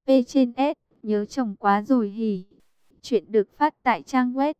trên S, nhớ chồng quá rồi hỉ. Chuyện được phát tại trang web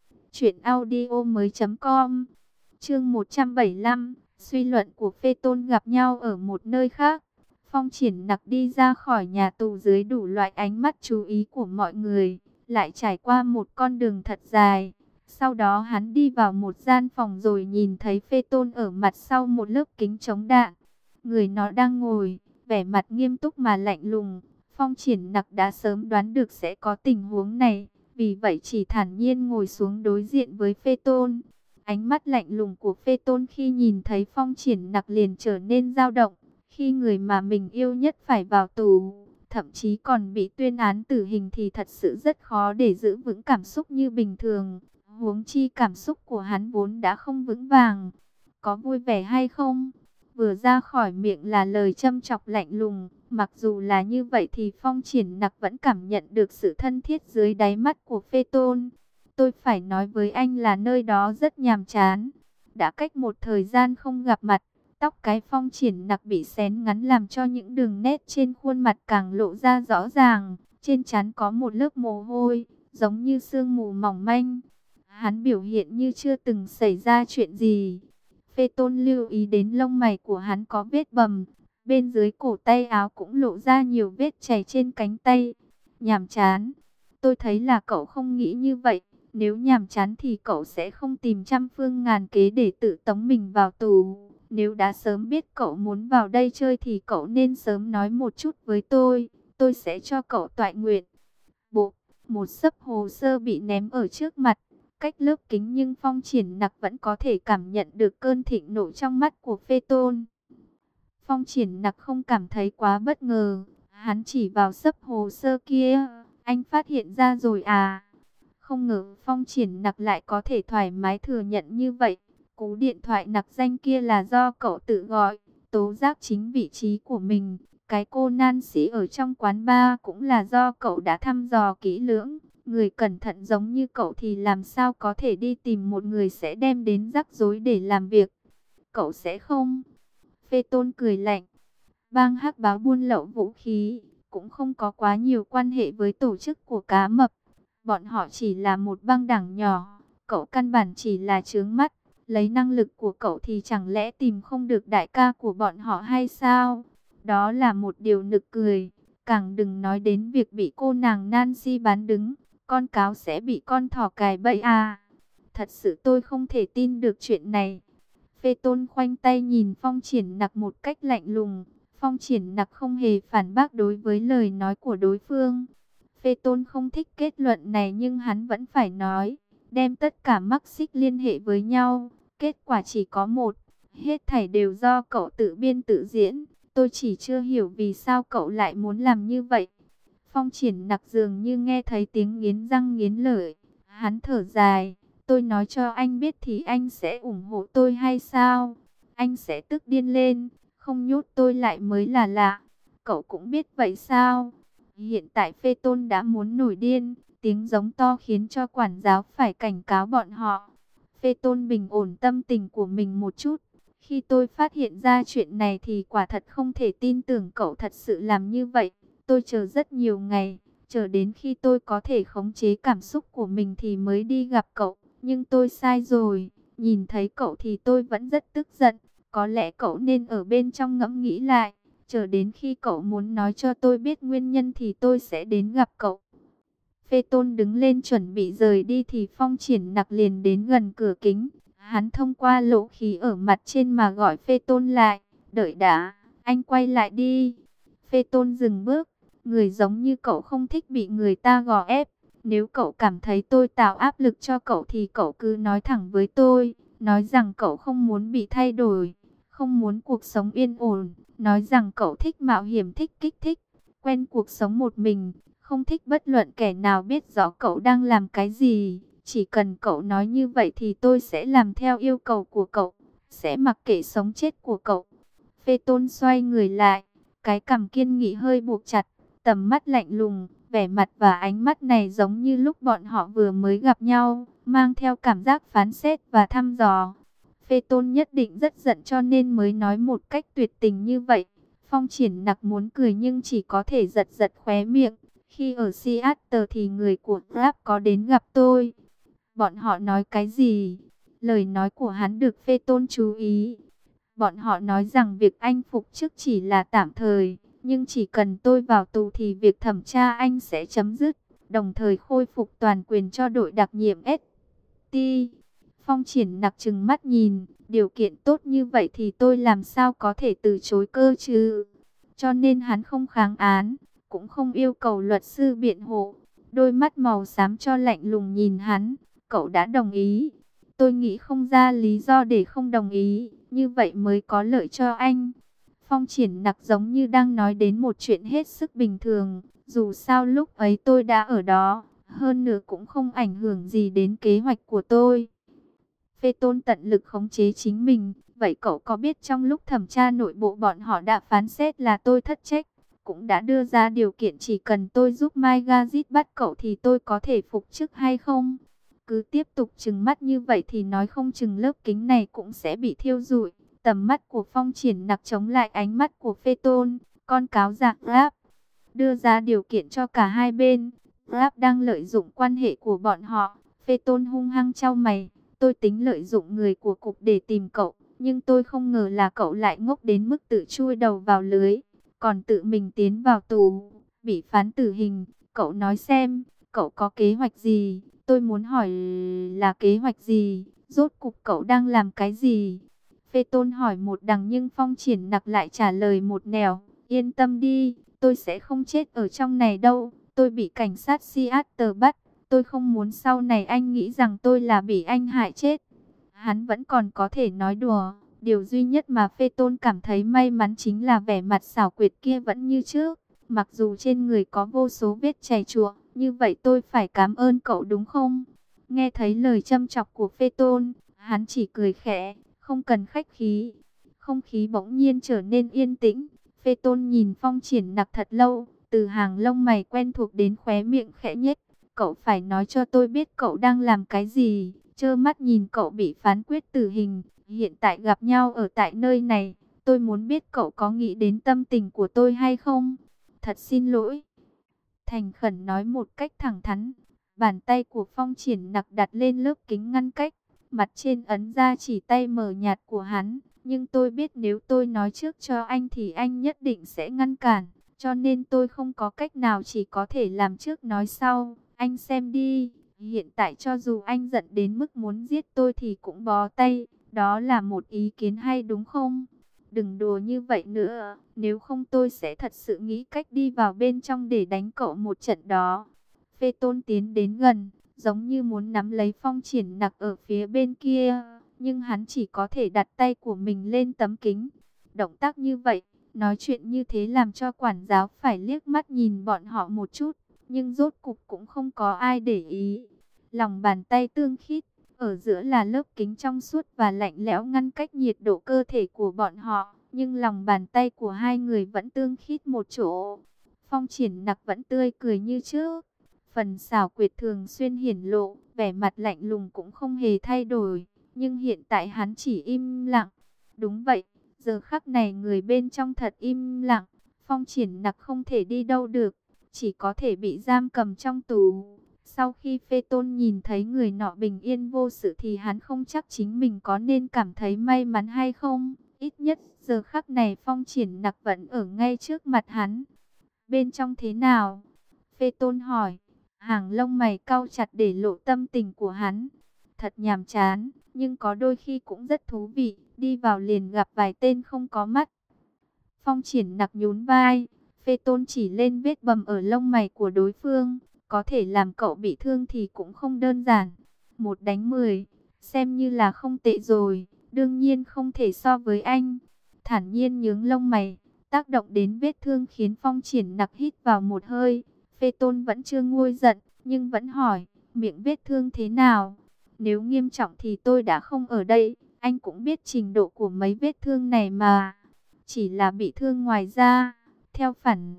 truyệnaudiomoi.com. Chương 175, suy luận của Phê Tôn gặp nhau ở một nơi khác. Phong Triển Nặc đi ra khỏi nhà tù dưới đủ loại ánh mắt chú ý của mọi người, lại trải qua một con đường thật dài. Sau đó hắn đi vào một gian phòng rồi nhìn thấy Phê Tôn ở mặt sau một lớp kính chống đạn. Người nó đang ngồi, vẻ mặt nghiêm túc mà lạnh lùng. Phong Triển Nặc đã sớm đoán được sẽ có tình huống này, vì vậy chỉ thản nhiên ngồi xuống đối diện với Phê Tôn. Ánh mắt lạnh lùng của Phê Tôn khi nhìn thấy Phong Triển Nặc liền trở nên dao động. Khi người mà mình yêu nhất phải vào tù, thậm chí còn bị tuyên án tử hình thì thật sự rất khó để giữ vững cảm xúc như bình thường. Huống chi cảm xúc của hắn vốn đã không vững vàng. Có vui vẻ hay không? Vừa ra khỏi miệng là lời châm chọc lạnh lùng. Mặc dù là như vậy thì Phong Triển Nặc vẫn cảm nhận được sự thân thiết dưới đáy mắt của Phê Tôn. Tôi phải nói với anh là nơi đó rất nhàm chán. Đã cách một thời gian không gặp mặt, tóc cái Phong Triển Nặc bị xén ngắn làm cho những đường nét trên khuôn mặt càng lộ ra rõ ràng. Trên trán có một lớp mồ hôi, giống như sương mù mỏng manh. Hắn biểu hiện như chưa từng xảy ra chuyện gì. Phê Tôn lưu ý đến lông mày của hắn có vết bầm. Bên dưới cổ tay áo cũng lộ ra nhiều vết chảy trên cánh tay. Nhàm chán. Tôi thấy là cậu không nghĩ như vậy. Nếu nhàm chán thì cậu sẽ không tìm trăm phương ngàn kế để tự tống mình vào tù. Nếu đã sớm biết cậu muốn vào đây chơi thì cậu nên sớm nói một chút với tôi. Tôi sẽ cho cậu toại nguyện. Bộ, một xấp hồ sơ bị ném ở trước mặt. Cách lớp kính nhưng Phong Triển Nặc vẫn có thể cảm nhận được cơn thịnh nộ trong mắt của Phê Tôn. Phong Triển Nặc không cảm thấy quá bất ngờ. Hắn chỉ vào xấp hồ sơ kia. Anh phát hiện ra rồi à? Không ngờ Phong Triển Nặc lại có thể thoải mái thừa nhận như vậy. Cú điện thoại nặc danh kia là do cậu tự gọi, tố giác chính vị trí của mình. Cái cô Nancy ở trong quán bar cũng là do cậu đã thăm dò kỹ lưỡng. Người cẩn thận giống như cậu thì làm sao có thể đi tìm một người sẽ đem đến rắc rối để làm việc. Cậu sẽ không? Phê Tôn cười lạnh. Bang Hắc Báo buôn lậu vũ khí cũng không có quá nhiều quan hệ với tổ chức của Cá Mập. Bọn họ chỉ là một băng đảng nhỏ. Cậu căn bản chỉ là chướng mắt. Lấy năng lực của cậu thì chẳng lẽ tìm không được đại ca của bọn họ hay sao? Đó là một điều nực cười. Càng đừng nói đến việc bị cô nàng Nancy bán đứng. Con cáo sẽ bị con thỏ cài bẫy à? Thật sự tôi không thể tin được chuyện này. Phê Tôn khoanh tay nhìn Phong Triển Nặc một cách lạnh lùng. Phong Triển Nặc không hề phản bác đối với lời nói của đối phương. Phê Tôn không thích kết luận này nhưng hắn vẫn phải nói. Đem tất cả mắc xích liên hệ với nhau. Kết quả chỉ có một. Hết thảy đều do cậu tự biên tự diễn. Tôi chỉ chưa hiểu vì sao cậu lại muốn làm như vậy. Phong Triển Nặc dường như nghe thấy tiếng nghiến răng nghiến lợi. Hắn thở dài. Tôi nói cho anh biết thì anh sẽ ủng hộ tôi hay sao? Anh sẽ tức điên lên. Không nhốt tôi lại mới là lạ. Cậu cũng biết vậy sao? Hiện tại Phê Tôn đã muốn nổi điên. Tiếng giống to khiến cho quản giáo phải cảnh cáo bọn họ. Phê Tôn bình ổn tâm tình của mình một chút. Khi tôi phát hiện ra chuyện này thì quả thật không thể tin tưởng cậu thật sự làm như vậy. Tôi chờ rất nhiều ngày. Chờ đến khi tôi có thể khống chế cảm xúc của mình thì mới đi gặp cậu. Nhưng tôi sai rồi. Nhìn thấy cậu thì tôi vẫn rất tức giận. Có lẽ cậu nên ở bên trong ngẫm nghĩ lại. Chờ đến khi cậu muốn nói cho tôi biết nguyên nhân thì tôi sẽ đến gặp cậu. Phê Tôn đứng lên chuẩn bị rời đi thì Phong Triển Nặc liền đến gần cửa kính. Hắn thông qua lỗ khí ở mặt trên mà gọi Phê Tôn lại. Đợi đã, anh quay lại đi. Phê Tôn dừng bước. Người giống như cậu không thích bị người ta gò ép. Nếu cậu cảm thấy tôi tạo áp lực cho cậu thì cậu cứ nói thẳng với tôi. Nói rằng cậu không muốn bị thay đổi. Không muốn cuộc sống yên ổn. Nói rằng cậu thích mạo hiểm, thích kích thích. Quen cuộc sống một mình. Không thích bất luận kẻ nào biết rõ cậu đang làm cái gì. Chỉ cần cậu nói như vậy thì tôi sẽ làm theo yêu cầu của cậu. Sẽ mặc kệ sống chết của cậu. Phê Tôn xoay người lại. Cái cằm kiên nghị hơi buộc chặt. Tầm mắt lạnh lùng. Vẻ mặt và ánh mắt này giống như lúc bọn họ vừa mới gặp nhau. Mang theo cảm giác phán xét và thăm dò. Phê Tôn nhất định rất giận cho nên mới nói một cách tuyệt tình như vậy. Phong Triển Nặc muốn cười nhưng chỉ có thể giật giật khóe miệng. Khi ở Seattle thì người của Grab có đến gặp tôi. Bọn họ nói cái gì? Lời nói của hắn được Phê Tôn chú ý. Bọn họ nói rằng việc anh phục chức chỉ là tạm thời, nhưng chỉ cần tôi vào tù thì việc thẩm tra anh sẽ chấm dứt, đồng thời khôi phục toàn quyền cho đội đặc nhiệm ST. Phong Triển Nặc trừng mắt nhìn, điều kiện tốt như vậy thì tôi làm sao có thể từ chối cơ chứ? Cho nên hắn không kháng án, cũng không yêu cầu luật sư biện hộ. Đôi mắt màu xám cho lạnh lùng nhìn hắn. Cậu đã đồng ý. Tôi nghĩ không ra lý do để không đồng ý, như vậy mới có lợi cho anh. Phong Triển Nặc giống như đang nói đến một chuyện hết sức bình thường. Dù sao lúc ấy tôi đã ở đó, hơn nữa cũng không ảnh hưởng gì đến kế hoạch của tôi. Phê Tôn tận lực khống chế chính mình. Vậy cậu có biết trong lúc thẩm tra nội bộ bọn họ đã phán xét là tôi thất trách, cũng đã đưa ra điều kiện chỉ cần tôi giúp Mai Gazit bắt cậu thì tôi có thể phục chức hay không? Cứ tiếp tục trừng mắt như vậy thì nói không chừng lớp kính này cũng sẽ bị thiêu rụi. Tầm mắt của Phong Triển Nặc chống lại ánh mắt của Phê Tôn. Con cáo giặc Grab đưa ra điều kiện cho cả hai bên. Grab đang lợi dụng quan hệ của bọn họ. Phê Tôn hung hăng chau mày. Tôi tính lợi dụng người của cục để tìm cậu, nhưng tôi không ngờ là cậu lại ngốc đến mức tự chui đầu vào lưới, còn tự mình tiến vào tù, bị phán tử hình. Cậu nói xem, cậu có kế hoạch gì? Tôi muốn hỏi là kế hoạch gì? Rốt cuộc cậu đang làm cái gì? Phê Tôn hỏi một đằng nhưng Phong Triển Nặc lại trả lời một nẻo. Yên tâm đi, tôi sẽ không chết ở trong này đâu. Tôi bị cảnh sát Seattle bắt. Tôi không muốn sau này anh nghĩ rằng tôi là bị anh hại chết. Hắn vẫn còn có thể nói đùa. Điều duy nhất mà Phê Tôn cảm thấy may mắn chính là vẻ mặt xảo quyệt kia vẫn như trước. Mặc dù trên người có vô số vết chảy chùa, như vậy tôi phải cảm ơn cậu đúng không? Nghe thấy lời châm chọc của Phê Tôn, hắn chỉ cười khẽ, không cần khách khí. Không khí bỗng nhiên trở nên yên tĩnh. Phê Tôn nhìn Phong Triển Nặc thật lâu, từ hàng lông mày quen thuộc đến khóe miệng khẽ nhếch. Cậu phải nói cho tôi biết cậu đang làm cái gì. Trơ mắt nhìn cậu bị phán quyết tử hình, hiện tại gặp nhau ở tại nơi này. Tôi muốn biết cậu có nghĩ đến tâm tình của tôi hay không? Thật xin lỗi. Thành khẩn nói một cách thẳng thắn. Bàn tay của Phong Triển Nặc đặt lên lớp kính ngăn cách. Mặt trên ấn ra chỉ tay mờ nhạt của hắn. Nhưng tôi biết nếu tôi nói trước cho anh thì anh nhất định sẽ ngăn cản. Cho nên tôi không có cách nào, chỉ có thể làm trước nói sau. Anh xem đi, hiện tại cho dù anh giận đến mức muốn giết tôi thì cũng bó tay. Đó là một ý kiến hay đúng không? Đừng đùa như vậy nữa, nếu không tôi sẽ thật sự nghĩ cách đi vào bên trong để đánh cậu một trận đó. Phê Tôn tiến đến gần, giống như muốn nắm lấy Phong Triển Nặc ở phía bên kia, nhưng hắn chỉ có thể đặt tay của mình lên tấm kính. Động tác như vậy, nói chuyện như thế làm cho quản giáo phải liếc mắt nhìn bọn họ một chút, nhưng rốt cục cũng không có ai để ý. Lòng bàn tay tương khít, ở giữa là lớp kính trong suốt và lạnh lẽo ngăn cách nhiệt độ cơ thể của bọn họ, nhưng lòng bàn tay của hai người vẫn tương khít một chỗ. Phong Triển Nặc vẫn tươi cười như trước, phần xảo quyệt thường xuyên hiển lộ, vẻ mặt lạnh lùng cũng không hề thay đổi, nhưng hiện tại hắn chỉ im lặng. Đúng vậy, giờ khắc này người bên trong thật im lặng. Phong Triển Nặc không thể đi đâu được, chỉ có thể bị giam cầm trong tù. Sau khi Phê Tôn nhìn thấy người nọ bình yên vô sự thì hắn không chắc chính mình có nên cảm thấy may mắn hay không. Ít nhất giờ khắc này Phong Triển Nặc vẫn ở ngay trước mặt hắn. Bên trong thế nào? Phê Tôn hỏi. Hàng lông mày cau chặt để lộ tâm tình của hắn. Thật nhàm chán, nhưng có đôi khi cũng rất thú vị. Đi vào liền gặp vài tên không có mắt. Phong Triển Nặc nhún vai. Phê Tôn chỉ lên vết bầm ở lông mày của đối phương. Có thể làm cậu bị thương thì cũng không đơn giản. 1-10, xem như là không tệ rồi. Đương nhiên không thể so với anh. Thản nhiên nhướng lông mày, tác động đến vết thương khiến Phong Triển Nặc hít vào một hơi. Phê Tôn vẫn chưa nguôi giận, nhưng vẫn hỏi, miệng vết thương thế nào? Nếu nghiêm trọng thì tôi đã không ở đây. Anh cũng biết trình độ của mấy vết thương này mà. Chỉ là bị thương ngoài da. Theo phản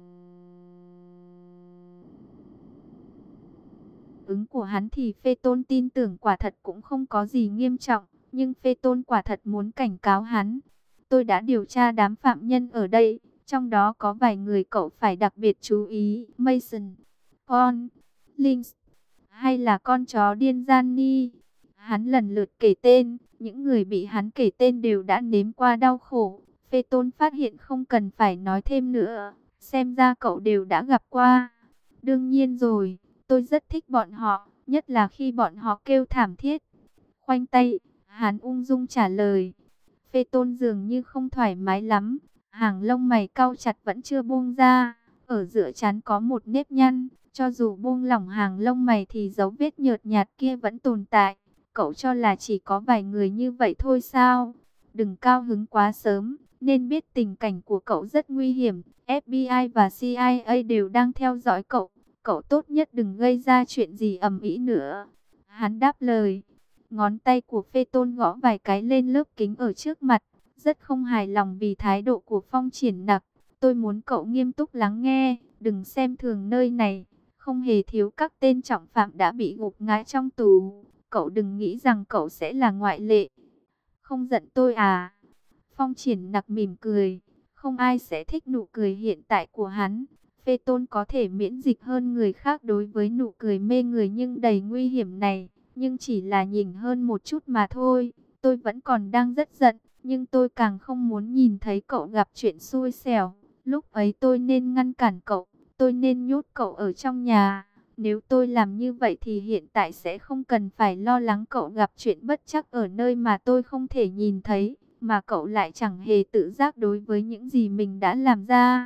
ứng của hắn thì Phê Tôn tin tưởng quả thật cũng không có gì nghiêm trọng. Nhưng Phê Tôn quả thật muốn cảnh cáo hắn. Tôi đã điều tra đám phạm nhân ở đây. Trong đó có vài người cậu phải đặc biệt chú ý. Mason, Paul, Lynx, hay là con chó điên Gianni. Hắn lần lượt kể tên, những người bị hắn kể tên đều đã nếm qua đau khổ. Phaeton phát hiện không cần phải nói thêm nữa, xem ra cậu đều đã gặp qua. Đương nhiên rồi, tôi rất thích bọn họ, nhất là khi bọn họ kêu thảm thiết. Khoanh tay, hắn ung dung trả lời. Phaeton dường như không thoải mái lắm, hàng lông mày cau chặt vẫn chưa buông ra, ở giữa trán có một nếp nhăn, cho dù buông lỏng hàng lông mày thì dấu vết nhợt nhạt kia vẫn tồn tại. Cậu cho là chỉ có vài người như vậy thôi sao? Đừng cao hứng quá sớm, nên biết tình cảnh của cậu rất nguy hiểm. FBI và CIA đều đang theo dõi cậu. Cậu tốt nhất đừng gây ra chuyện gì ầm ĩ nữa. Hắn đáp lời. Ngón tay của Phaeton gõ vài cái lên lớp kính ở trước mặt. Rất không hài lòng vì thái độ của Phong Triển Nặc. Tôi muốn cậu nghiêm túc lắng nghe, đừng xem thường nơi này. Không hề thiếu các tên trọng phạm đã bị gục ngã trong tù. Cậu đừng nghĩ rằng cậu sẽ là ngoại lệ. Không giận tôi à? Phong Triển Nặc mỉm cười. Không ai sẽ thích nụ cười hiện tại của hắn. Phaeton có thể miễn dịch hơn người khác đối với nụ cười mê người nhưng đầy nguy hiểm này. Nhưng chỉ là nhìn hơn một chút mà thôi. Tôi vẫn còn đang rất giận. Nhưng tôi càng không muốn nhìn thấy cậu gặp chuyện xui xẻo. Lúc ấy tôi nên ngăn cản cậu. Tôi nên nhốt cậu ở trong nhà. Nếu tôi làm như vậy thì hiện tại sẽ không cần phải lo lắng cậu gặp chuyện bất trắc ở nơi mà tôi không thể nhìn thấy. Mà cậu lại chẳng hề tự giác đối với những gì mình đã làm ra.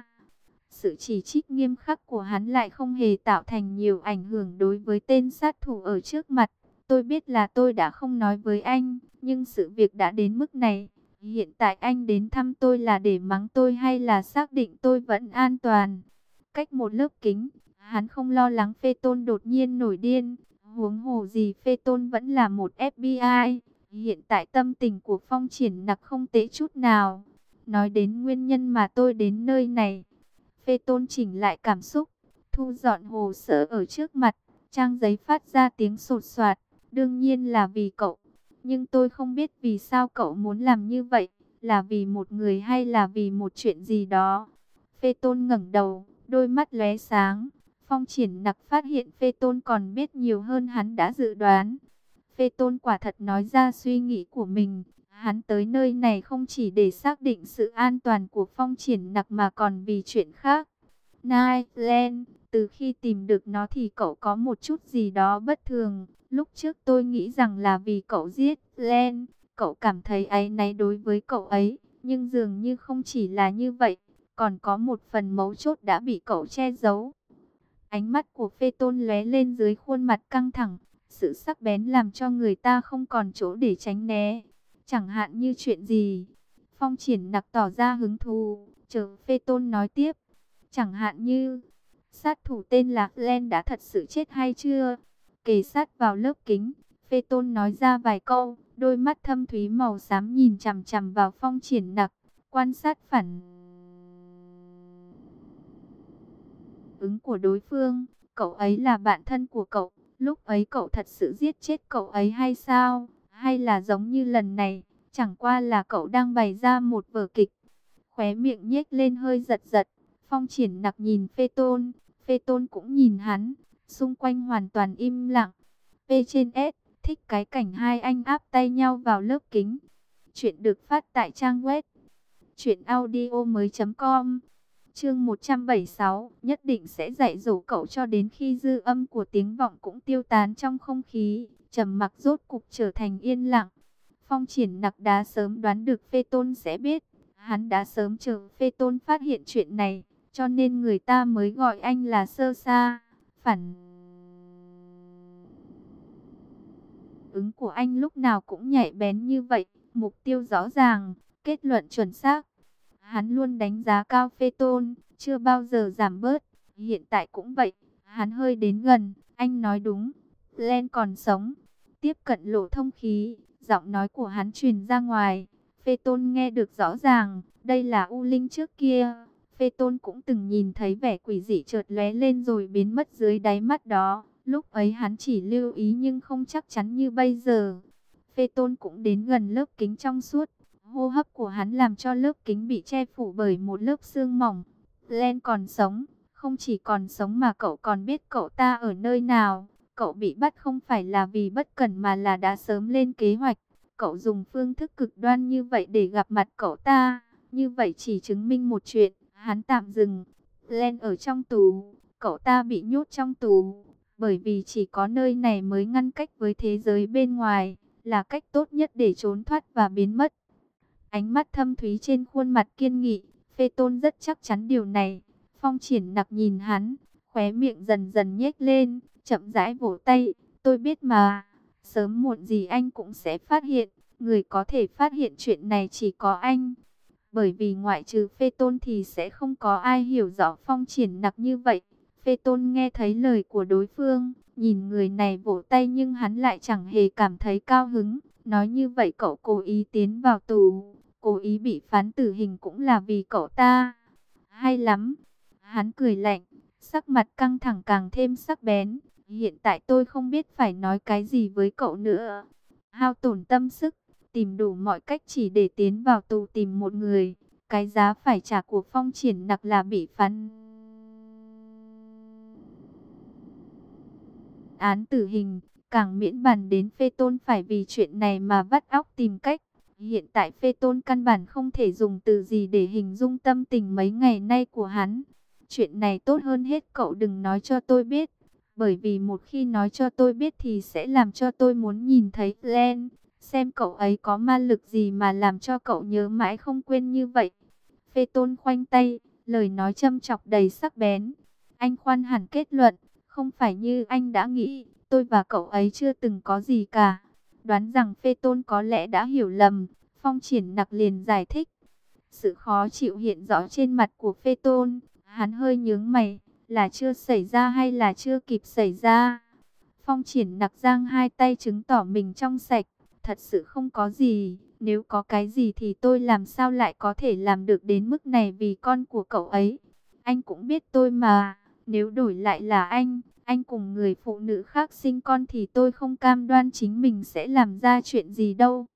Sự chỉ trích nghiêm khắc của hắn lại không hề tạo thành nhiều ảnh hưởng đối với tên sát thủ ở trước mặt. Tôi biết là tôi đã không nói với anh, nhưng sự việc đã đến mức này. Hiện tại anh đến thăm tôi là để mắng tôi hay là xác định tôi vẫn an toàn? Cách một lớp kính, hắn không lo lắng Phaeton đột nhiên nổi điên. Huống hồ gì Phaeton vẫn là một FBI. Hiện tại tâm tình của Phong Triển Nặc không tệ chút nào. Nói đến nguyên nhân mà tôi đến nơi này. Phaeton chỉnh lại cảm xúc, thu dọn hồ sơ ở trước mặt. Trang giấy phát ra tiếng sột soạt. Đương nhiên là vì cậu. Nhưng tôi không biết vì sao cậu muốn làm như vậy. Là vì một người hay là vì một chuyện gì đó? Phaeton ngẩng đầu, đôi mắt lóe sáng. Phong Triển Nặc phát hiện Phaeton còn biết nhiều hơn hắn đã dự đoán. Phaeton quả thật nói ra suy nghĩ của mình. Hắn tới nơi này không chỉ để xác định sự an toàn của Phong Triển Nặc mà còn vì chuyện khác. Nightland, từ khi tìm được nó thì cậu có một chút gì đó bất thường. Lúc trước tôi nghĩ rằng là vì cậu giết Len, cậu cảm thấy áy náy đối với cậu ấy. Nhưng dường như không chỉ là như vậy, còn có một phần mấu chốt đã bị cậu che giấu. Ánh mắt của Phaeton lóe lên dưới khuôn mặt căng thẳng. Sự sắc bén làm cho người ta không còn chỗ để tránh né. Chẳng hạn như chuyện gì? Phong Triển Nặc tỏ ra hứng thú, chờ Phaeton nói tiếp. Chẳng hạn như, sát thủ tên là Len đã thật sự chết hay chưa? Kề sát vào lớp kính, Phaeton nói ra vài câu, đôi mắt thâm thúy màu xám nhìn chằm chằm vào Phong Triển Nặc, quan sát phản ứng của đối phương. Cậu ấy là bạn thân của cậu, lúc ấy cậu thật sự giết chết cậu ấy hay sao? Hay là giống như lần này, chẳng qua là cậu đang bày ra một vở kịch? Khóe miệng nhếch lên hơi giật giật. Phong Triển Nặc nhìn Phaeton, Phaeton cũng nhìn hắn, xung quanh hoàn toàn im lặng. P trên S, thích cái cảnh hai anh áp tay nhau vào lớp kính. Chuyện được phát tại trang web truyệnaudiomoi.com. Chương 176, nhất định sẽ dạy dỗ cậu cho đến khi dư âm của tiếng vọng cũng tiêu tán trong không khí, trầm mặc rốt cục trở thành yên lặng. Phong Triển Nặc đã sớm đoán được Phaeton sẽ biết, hắn đã sớm chờ Phaeton phát hiện chuyện này, cho nên người ta mới gọi anh là sơ sa. Phản ứng của anh lúc nào cũng nhạy bén như vậy, mục tiêu rõ ràng, kết luận chuẩn xác. Hắn luôn đánh giá cao Phaeton, chưa bao giờ giảm bớt, hiện tại cũng vậy. Hắn hơi đến gần, anh nói đúng, Len còn sống. Tiếp cận lỗ thông khí, giọng nói của hắn truyền ra ngoài. Phaeton nghe được rõ ràng, đây là U Linh trước kia. Phaeton cũng từng nhìn thấy vẻ quỷ dị chợt lóe lên rồi biến mất dưới đáy mắt đó. Lúc ấy hắn chỉ lưu ý nhưng không chắc chắn như bây giờ. Phaeton cũng đến gần lớp kính trong suốt. Hô hấp của hắn làm cho lớp kính bị che phủ bởi một lớp sương mỏng. Glenn còn sống, không chỉ còn sống mà cậu còn biết cậu ta ở nơi nào. Cậu bị bắt không phải là vì bất cẩn mà là đã sớm lên kế hoạch. Cậu dùng phương thức cực đoan như vậy để gặp mặt cậu ta. Như vậy chỉ chứng minh một chuyện, hắn tạm dừng. Glenn ở trong tù, cậu ta bị nhốt trong tù. Bởi vì chỉ có nơi này mới ngăn cách với thế giới bên ngoài, là cách tốt nhất để trốn thoát và biến mất. Ánh mắt thâm thúy trên khuôn mặt kiên nghị, Phê Tôn rất chắc chắn điều này. Phong Triển Nặc nhìn hắn, khóe miệng dần dần nhếch lên, chậm rãi vỗ tay. Tôi biết mà, sớm muộn gì anh cũng sẽ phát hiện. Người có thể phát hiện chuyện này chỉ có anh. Bởi vì ngoại trừ Phê Tôn thì sẽ không có ai hiểu rõ Phong Triển Nặc như vậy. Phê Tôn nghe thấy lời của đối phương, nhìn người này vỗ tay nhưng hắn lại chẳng hề cảm thấy cao hứng. Nói như vậy cậu cố ý tiến vào tù, cố ý bị phán tử hình cũng là vì cậu ta. Hay lắm. Hắn cười lạnh, sắc mặt căng thẳng càng thêm sắc bén. Hiện tại tôi không biết phải nói cái gì với cậu nữa. Hao tổn tâm sức, tìm đủ mọi cách chỉ để tiến vào tù tìm một người. Cái giá phải trả của Phong Triển Nặc là bị phán án tử hình. Càng miễn bàn đến Phê Tôn phải vì chuyện này mà vắt óc tìm cách. Hiện tại Phê Tôn căn bản không thể dùng từ gì để hình dung tâm tình mấy ngày nay của hắn. Chuyện này tốt hơn hết cậu đừng nói cho tôi biết. Bởi vì một khi nói cho tôi biết thì sẽ làm cho tôi muốn nhìn thấy Glenn. Xem cậu ấy có ma lực gì mà làm cho cậu nhớ mãi không quên như vậy. Phê Tôn khoanh tay, lời nói châm chọc đầy sắc bén. Anh khoan hẳn kết luận, không phải như anh đã nghĩ, tôi và cậu ấy chưa từng có gì cả. Đoán rằng Phê Tôn có lẽ đã hiểu lầm, Phong Triển Nặc liền giải thích. Sự khó chịu hiện rõ trên mặt của Phê Tôn, hắn hơi nhướng mày, là chưa xảy ra hay là chưa kịp xảy ra. Phong Triển Nặc giang hai tay chứng tỏ mình trong sạch, thật sự không có gì, nếu có cái gì thì tôi làm sao lại có thể làm được đến mức này vì con của cậu ấy. Anh cũng biết tôi mà, nếu đổi lại là anh cùng người phụ nữ khác sinh con thì tôi không cam đoan chính mình sẽ làm ra chuyện gì đâu.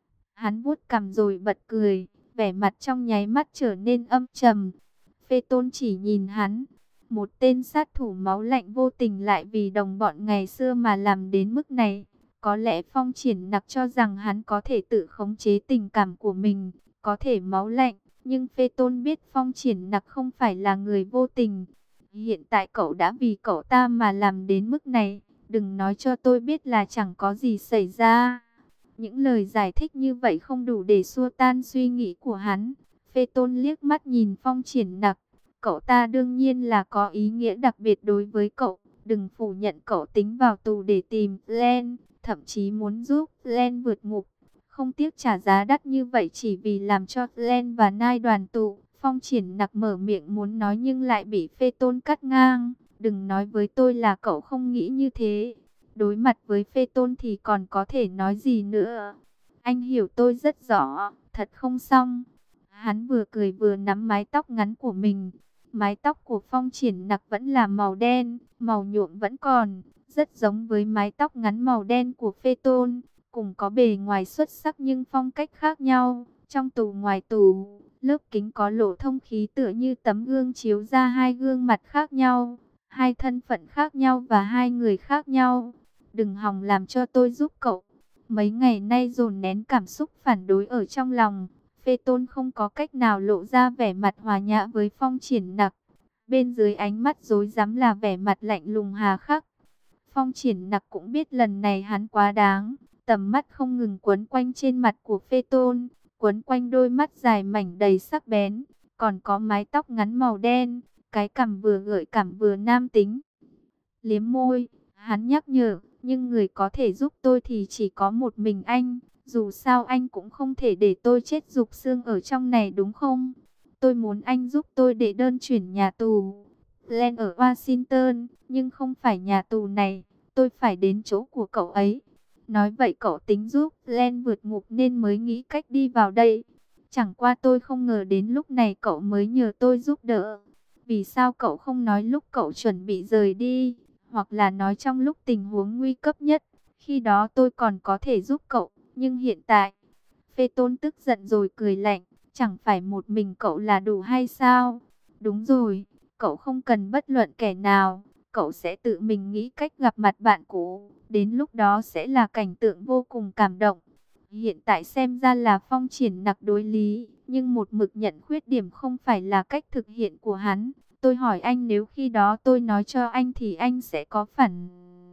Hắn vuốt cằm rồi bật cười, vẻ mặt trong nháy mắt trở nên âm trầm. Phê Tôn chỉ nhìn hắn, một tên sát thủ máu lạnh vô tình lại vì đồng bọn ngày xưa mà làm đến mức này. Có lẽ Phong Triển Nặc cho rằng hắn có thể tự khống chế tình cảm của mình, có thể máu lạnh, nhưng Phê Tôn biết Phong Triển Nặc không phải là người vô tình. Hiện tại cậu đã vì cậu ta mà làm đến mức này, đừng nói cho tôi biết là chẳng có gì xảy ra. Những lời giải thích như vậy không đủ để xua tan suy nghĩ của hắn. Phê Tôn liếc mắt nhìn Phong Triển Nặc, cậu ta đương nhiên là có ý nghĩa đặc biệt đối với cậu. Đừng phủ nhận cậu tính vào tù để tìm Glenn, thậm chí muốn giúp Glenn vượt ngục. Không tiếc trả giá đắt như vậy chỉ vì làm cho Glenn và Nai đoàn tụ. Phong Triển Nặc mở miệng muốn nói nhưng lại bị Phê Tôn cắt ngang. Đừng nói với tôi là cậu không nghĩ như thế. Đối mặt với Phê Tôn thì còn có thể nói gì nữa. Anh hiểu tôi rất rõ, thật không xong. Hắn vừa cười vừa nắm mái tóc ngắn của mình. Mái tóc của Phong Triển Nặc vẫn là màu đen, màu nhuộm vẫn còn, rất giống với mái tóc ngắn màu đen của Phê Tôn. Cùng có bề ngoài xuất sắc nhưng phong cách khác nhau. Trong tù ngoài tù, lớp kính có lỗ thông khí tựa như tấm gương chiếu ra hai gương mặt khác nhau, hai thân phận khác nhau và hai người khác nhau. Đừng hòng làm cho tôi giúp cậu. Mấy ngày nay dồn nén cảm xúc phản đối ở trong lòng. Phê Tôn không có cách nào lộ ra vẻ mặt hòa nhã với Phong Triển Nặc. Bên dưới ánh mắt rối rắm là vẻ mặt lạnh lùng hà khắc. Phong Triển Nặc cũng biết lần này hắn quá đáng. Tầm mắt không ngừng quấn quanh trên mặt của Phê Tôn, quấn quanh đôi mắt dài mảnh đầy sắc bén, còn có mái tóc ngắn màu đen, cái cằm vừa gợi cảm vừa nam tính. Liếm môi, hắn nhắc nhở, nhưng người có thể giúp tôi thì chỉ có một mình anh. Dù sao anh cũng không thể để tôi chết rục xương ở trong này đúng không? Tôi muốn anh giúp tôi để đơn chuyển nhà tù. Glenn ở Washington, nhưng không phải nhà tù này. Tôi phải đến chỗ của cậu ấy. Nói vậy cậu tính giúp Glenn vượt ngục nên mới nghĩ cách đi vào đây. Chẳng qua tôi không ngờ đến lúc này cậu mới nhờ tôi giúp đỡ. Vì sao cậu không nói lúc cậu chuẩn bị rời đi? Hoặc là nói trong lúc tình huống nguy cấp nhất? Khi đó tôi còn có thể giúp cậu. Nhưng hiện tại, Phê Tôn tức giận rồi cười lạnh, chẳng phải một mình cậu là đủ hay sao? Đúng rồi, cậu không cần bất luận kẻ nào, cậu sẽ tự mình nghĩ cách gặp mặt bạn cũ, đến lúc đó sẽ là cảnh tượng vô cùng cảm động. Hiện tại xem ra là Phong Triển Nặc đối lý, nhưng một mực nhận khuyết điểm không phải là cách thực hiện của hắn. Tôi hỏi anh, nếu khi đó tôi nói cho anh thì anh sẽ có phản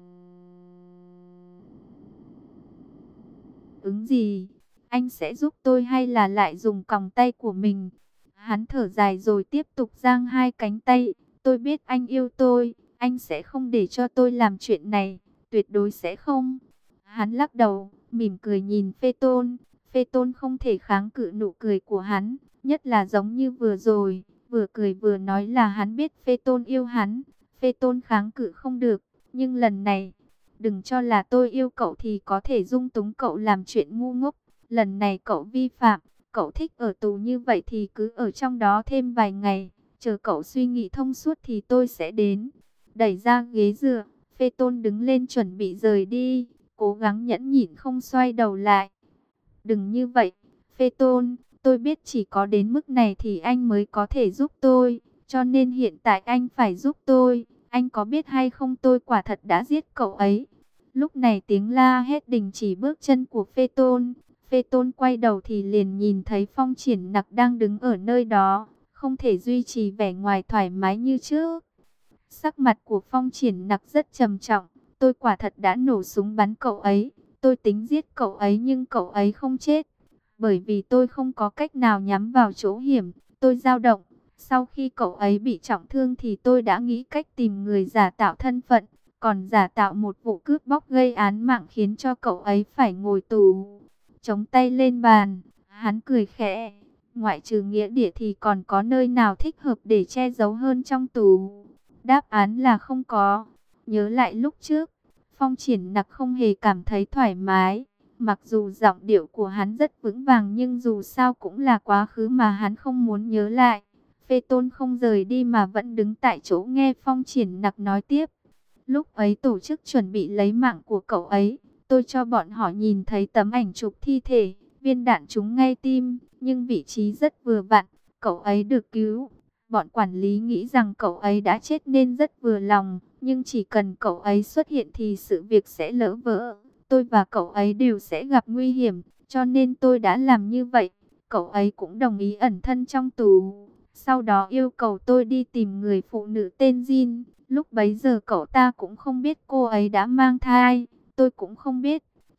ứng gì? Anh sẽ giúp tôi hay là lại dùng còng tay của mình? Hắn thở dài rồi tiếp tục giang hai cánh tay. Tôi biết anh yêu tôi, anh sẽ không để cho tôi làm chuyện này, tuyệt đối sẽ không. Hắn lắc đầu, mỉm cười nhìn Phê Tôn. Phê Tôn không thể kháng cự nụ cười của hắn, nhất là giống như vừa rồi, vừa cười vừa nói là hắn biết Phê Tôn yêu hắn. Phê Tôn kháng cự không được, nhưng lần này, đừng cho là tôi yêu cậu thì có thể dung túng cậu làm chuyện ngu ngốc. Lần này cậu vi phạm, cậu thích ở tù như vậy thì cứ ở trong đó thêm vài ngày, chờ cậu suy nghĩ thông suốt thì tôi sẽ đến. Đẩy ra ghế dựa, Phê Tôn đứng lên chuẩn bị rời đi, cố gắng nhẫn nhịn không xoay đầu lại. Đừng như vậy, Phê Tôn, tôi biết chỉ có đến mức này thì anh mới có thể giúp tôi, cho nên hiện tại anh phải giúp tôi. Anh có biết hay không, tôi quả thật đã giết cậu ấy. Lúc này tiếng la hét đình chỉ bước chân của Phê Tôn. Phê Tôn quay đầu thì liền nhìn thấy Phong Triển Nặc đang đứng ở nơi đó, không thể duy trì vẻ ngoài thoải mái như trước. Sắc mặt của Phong Triển Nặc rất trầm trọng. Tôi quả thật đã nổ súng bắn cậu ấy. Tôi tính giết cậu ấy nhưng cậu ấy không chết. Bởi vì tôi không có cách nào nhắm vào chỗ hiểm, tôi dao động. Sau khi cậu ấy bị trọng thương thì tôi đã nghĩ cách tìm người giả tạo thân phận, còn giả tạo một vụ cướp bóc gây án mạng khiến cho cậu ấy phải ngồi tù. Chống tay lên bàn, hắn cười khẽ. Ngoại trừ nghĩa địa thì còn có nơi nào thích hợp để che giấu hơn trong tù? Đáp án là không có. Nhớ lại lúc trước, Phong Triển Nặc không hề cảm thấy thoải mái. Mặc dù giọng điệu của hắn rất vững vàng nhưng dù sao cũng là quá khứ mà hắn không muốn nhớ lại. Phê Tôn không rời đi mà vẫn đứng tại chỗ nghe Phong Triển Nặc nói tiếp. Lúc ấy tổ chức chuẩn bị lấy mạng của cậu ấy, tôi cho bọn họ nhìn thấy tấm ảnh chụp thi thể, viên đạn trúng ngay tim, nhưng vị trí rất vừa vặn, cậu ấy được cứu. Bọn quản lý nghĩ rằng cậu ấy đã chết nên rất vừa lòng, nhưng chỉ cần cậu ấy xuất hiện thì sự việc sẽ lỡ vỡ. Tôi và cậu ấy đều sẽ gặp nguy hiểm, cho nên tôi đã làm như vậy. Cậu ấy cũng đồng ý ẩn thân trong tù. Sau đó yêu cầu tôi đi tìm người phụ nữ tên Jin. Lúc bấy giờ cậu ta cũng không biết cô ấy đã mang thai. Tôi cũng không biết.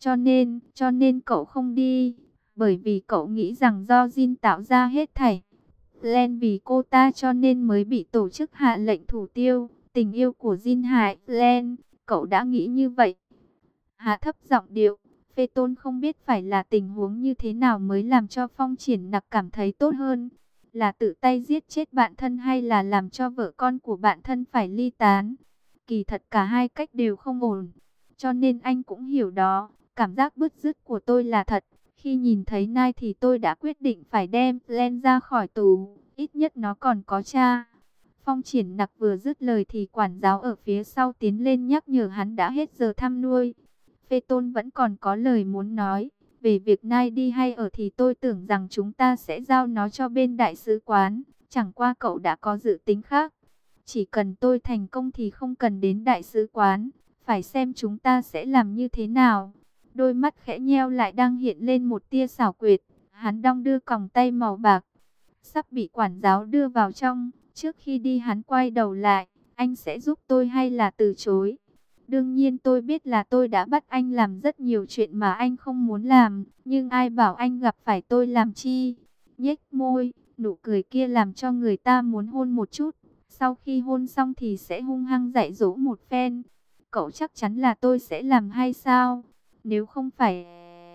Cho nên cậu không đi. Bởi vì cậu nghĩ rằng do Jin tạo ra hết thảy. Len vì cô ta cho nên mới bị tổ chức hạ lệnh thủ tiêu. Tình yêu của Jin hại Len. Cậu đã nghĩ như vậy. Hạ thấp giọng điệu. Phê Tôn không biết phải là tình huống như thế nào mới làm cho Phong Triển Nặc cảm thấy tốt hơn. Là tự tay giết chết bạn thân hay là làm cho vợ con của bạn thân phải ly tán. Kỳ thật cả hai cách đều không ổn. Cho nên anh cũng hiểu đó. Cảm giác bứt rứt của tôi là thật. Khi nhìn thấy Nai thì tôi đã quyết định phải đem Len ra khỏi tù. Ít nhất nó còn có cha. Phong Triển Nặc vừa dứt lời thì quản giáo ở phía sau tiến lên nhắc nhở hắn đã hết giờ thăm nuôi. Phê Tôn vẫn còn có lời muốn nói. Về việc Nai đi hay ở thì tôi tưởng rằng chúng ta sẽ giao nó cho bên đại sứ quán. Chẳng qua cậu đã có dự tính khác. Chỉ cần tôi thành công thì không cần đến đại sứ quán. Phải xem chúng ta sẽ làm như thế nào. Đôi mắt khẽ nheo lại đang hiện lên một tia xảo quyệt. Hắn đong đưa còng tay màu bạc. Sắp bị quản giáo đưa vào trong. Trước khi đi hắn quay đầu lại. Anh sẽ giúp tôi hay là từ chối? Đương nhiên tôi biết là tôi đã bắt anh làm rất nhiều chuyện mà anh không muốn làm. Nhưng ai bảo anh gặp phải tôi làm chi? Nhếch môi, nụ cười kia làm cho người ta muốn hôn một chút. Sau khi hôn xong thì sẽ hung hăng dạy dỗ một phen. Cậu chắc chắn là tôi sẽ làm hay sao? Nếu không phải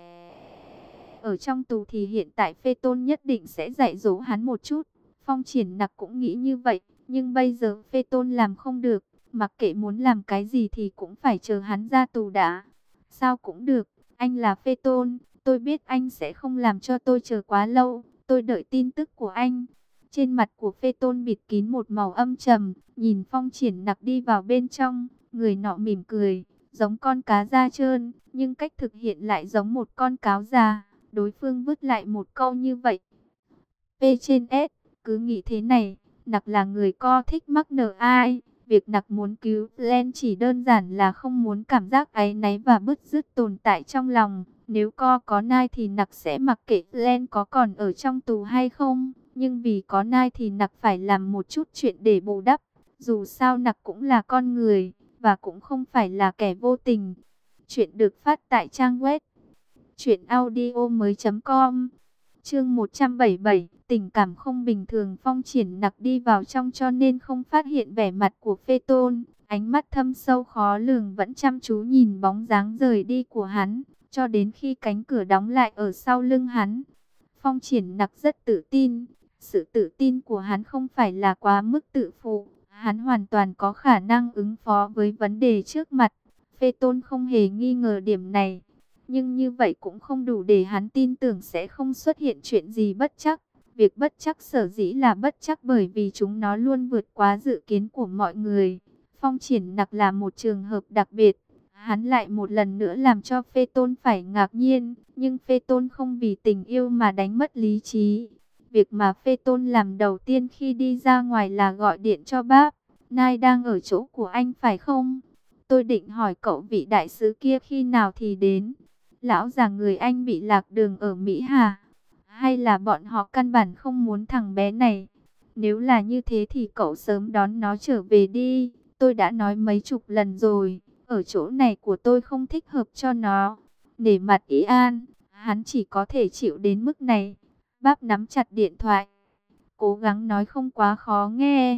ở trong tù thì hiện tại Phê Tôn nhất định sẽ dạy dỗ hắn một chút. Phong Triển Nặc cũng nghĩ như vậy. Nhưng bây giờ Phê Tôn làm không được. Mặc kệ muốn làm cái gì thì cũng phải chờ hắn ra tù đã. Sao cũng được, anh là Phê Tôn, tôi biết anh sẽ không làm cho tôi chờ quá lâu, tôi đợi tin tức của anh. Trên mặt của Phê Tôn bịt kín một màu âm trầm, nhìn Phong Triển Nặc đi vào bên trong, người nọ mỉm cười, giống con cá da trơn, nhưng cách thực hiện lại giống một con cáo già. Đối phương vứt lại một câu như vậy. P trên S, cứ nghĩ thế này, Nặc là người co thích mắc nợ ai. Việc Nặc muốn cứu Len chỉ đơn giản là không muốn cảm giác áy náy và bứt rứt tồn tại trong lòng. Nếu co có nai thì Nặc sẽ mặc kệ Len có còn ở trong tù hay không. Nhưng vì có nai thì Nặc phải làm một chút chuyện để bù đắp. Dù sao Nặc cũng là con người, và cũng không phải là kẻ vô tình. Chuyện được phát tại trang web truyệnaudiomoi.com. Chương 177, tình cảm không bình thường. Phong Triển Nặc đi vào trong cho nên không phát hiện vẻ mặt của Phê Tôn. Ánh mắt thâm sâu khó lường vẫn chăm chú nhìn bóng dáng rời đi của hắn, cho đến khi cánh cửa đóng lại ở sau lưng hắn. Phong Triển Nặc rất tự tin. Sự tự tin của hắn không phải là quá mức tự phụ. Hắn hoàn toàn có khả năng ứng phó với vấn đề trước mặt. Phê Tôn không hề nghi ngờ điểm này. Nhưng như vậy cũng không đủ để hắn tin tưởng sẽ không xuất hiện chuyện gì bất trắc. Việc bất trắc sở dĩ là bất trắc bởi vì chúng nó luôn vượt quá dự kiến của mọi người. Phong Triển Nặc là một trường hợp đặc biệt. Hắn lại một lần nữa làm cho Phê Tôn phải ngạc nhiên. Nhưng Phê Tôn không vì tình yêu mà đánh mất lý trí. Việc mà Phê Tôn làm đầu tiên khi đi ra ngoài là gọi điện cho bác. Nai đang ở chỗ của anh phải không? Tôi định hỏi cậu vị đại sứ kia khi nào thì đến. Lão già người Anh bị lạc đường ở Mỹ hả? Hay là bọn họ căn bản không muốn thằng bé này? Nếu là như thế thì cậu sớm đón nó trở về đi. Tôi đã nói mấy chục lần rồi, ở chỗ này của tôi không thích hợp cho nó. Nể mặt Ý An, hắn chỉ có thể chịu đến mức này. Bác nắm chặt điện thoại, cố gắng nói không quá khó nghe.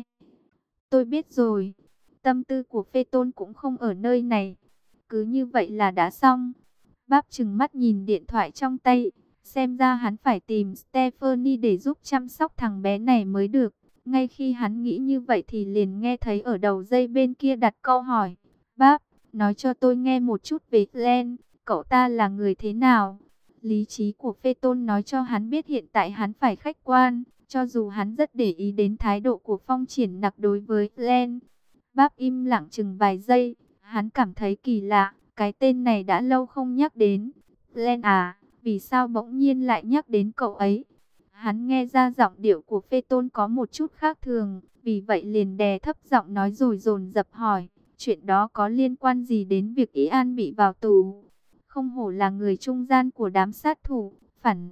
Tôi biết rồi, tâm tư của Phê Tôn cũng không ở nơi này. Cứ như vậy là đã xong. Bác trừng mắt nhìn điện thoại trong tay. Xem ra hắn phải tìm Stephanie để giúp chăm sóc thằng bé này mới được. Ngay khi hắn nghĩ như vậy thì liền nghe thấy ở đầu dây bên kia đặt câu hỏi. Bác, nói cho tôi nghe một chút về Glenn. Cậu ta là người thế nào? Lý trí của Phê Tôn nói cho hắn biết hiện tại hắn phải khách quan. Cho dù hắn rất để ý đến thái độ của Phong Triển Nặc đối với Glenn. Bác im lặng chừng vài giây. Hắn cảm thấy kỳ lạ. Cái tên này đã lâu không nhắc đến. Glenn à, vì sao bỗng nhiên lại nhắc đến cậu ấy? Hắn nghe ra giọng điệu của Phê Tôn có một chút khác thường. Vì vậy liền đè thấp giọng nói rồi dồn dập hỏi. Chuyện đó có liên quan gì đến việc Ý An bị vào tù? Không hổ là người trung gian của đám sát thủ. Phản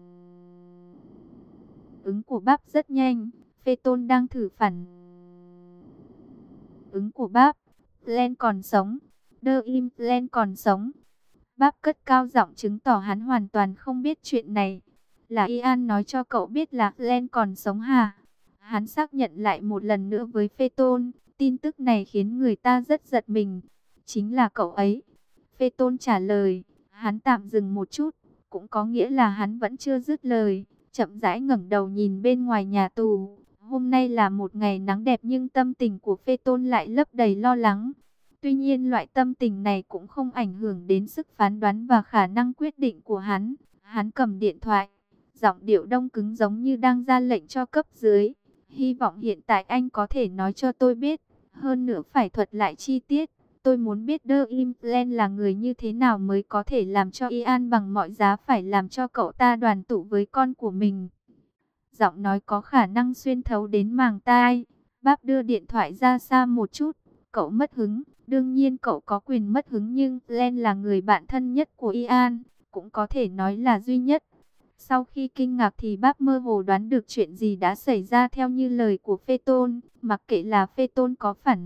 ứng của bác rất nhanh. Phê Tôn đang thử phản ứng của bác. Glenn còn sống. Đơ im, Glenn còn sống. Bác cất cao giọng chứng tỏ hắn hoàn toàn không biết chuyện này. Là Ian nói cho cậu biết là Glenn còn sống hả? Hắn xác nhận lại một lần nữa với Phê Tôn. Tin tức này khiến người ta rất giật mình. Chính là cậu ấy. Phê Tôn trả lời. Hắn tạm dừng một chút. Cũng có nghĩa là hắn vẫn chưa dứt lời. Chậm rãi ngẩng đầu nhìn bên ngoài nhà tù. Hôm nay là một ngày nắng đẹp nhưng tâm tình của Phê Tôn lại lấp đầy lo lắng. Tuy nhiên loại tâm tình này cũng không ảnh hưởng đến sức phán đoán và khả năng quyết định của hắn. Hắn cầm điện thoại, giọng điệu đông cứng giống như đang ra lệnh cho cấp dưới. Hy vọng hiện tại anh có thể nói cho tôi biết, hơn nữa phải thuật lại chi tiết. Tôi muốn biết Đơ Im Glenn là người như thế nào mới có thể làm cho Ian bằng mọi giá phải làm cho cậu ta đoàn tụ với con của mình. Giọng nói có khả năng xuyên thấu đến màng tai. Bác đưa điện thoại ra xa một chút. Cậu mất hứng. Đương nhiên cậu có quyền mất hứng nhưng Glenn là người bạn thân nhất của Ian. Cũng có thể nói là duy nhất. Sau khi kinh ngạc thì bác mơ hồ đoán được chuyện gì đã xảy ra theo như lời của Phê Tôn. Mặc kệ là Phê Tôn có phản